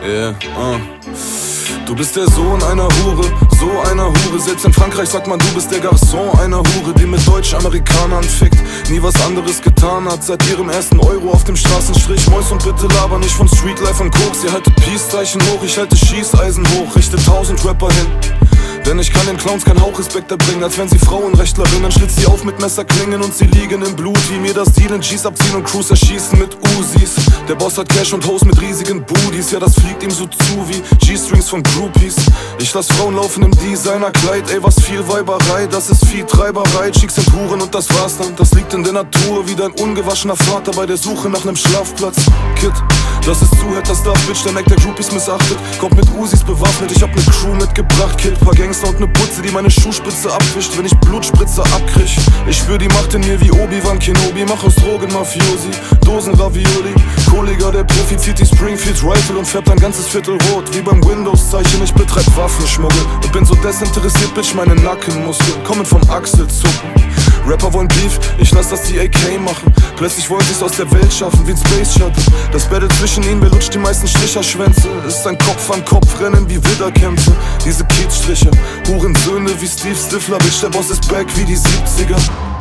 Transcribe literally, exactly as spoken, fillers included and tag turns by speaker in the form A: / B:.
A: Yeah, uh. Du bist der Sohn einer Hure, so einer Hure. Selbst in Frankreich sagt man, du bist der Garçon einer Hure, die mit Deutsch-Amerikanern fickt, nie was anderes getan hat. Seit ihrem ersten Euro auf dem Straßenstrich. Mäus und bitte laber nicht von Streetlife und Koks. Ihr haltet Peace-Zeichen hoch, ich halte Schießeisen hoch. Richte tausend Rapper hin, denn ich kann den Clowns kein Hauchrespekt erbringen. Als wären sie Frauenrechtlerinnen, dann schlitzt sie auf mit Messerklingen und sie liegen im Blut, wie mir das Deal in G's abziehen und Crews erschießen mit Uzis. Der Boss hat Cash und Hoes mit riesigen Booties, ja das fliegt ihm so zu wie G-Strings von Groupies. Ich lass Frauen laufen im Designerkleid, ey was viel Weiberei, das ist Viehtreiberei. Chicks sind Huren und das war's dann, das liegt in der Natur, wie dein ungewaschener Vater bei der Suche nach nem Schlafplatz. Kid, das ist Zuhört, das darf Bitch, der Neck der Groupies missachtet. Kommt mit Uzis bewaffnet, ich hab ne Crew mitgebracht. Kill paar Gangster und ne Putze, die meine Schuhspitze abwischt, wenn ich Blutspritze abkrieg. Ich spür die Macht in mir wie Obi-Wan Kenobi, mach aus Drogen Mafiosi, Dosen Ravioli. Kollege, der Profi zieht die Springfield Rifle und färbt ein ganzes Viertel rot, wie beim Windows-Zeichen. Ich betreib Waffenschmuggel und bin so desinteressiert, Bitch, meine Nackenmuskeln kommen vom Achselzucken. Rapper wollen Beef, ich lass das die A K machen. Plötzlich wollen sie's aus der Welt schaffen, wie ein Space Shuttle. Das Battle zwischen ihnen, wer lutscht die meisten Stricherschwänze? Ist ein Kopf an Kopf rennen wie Widderkämpfe. Diese Kiezstriche, Hurensöhne wie Steve Stifler. Bitch, der Boss ist back wie die siebziger.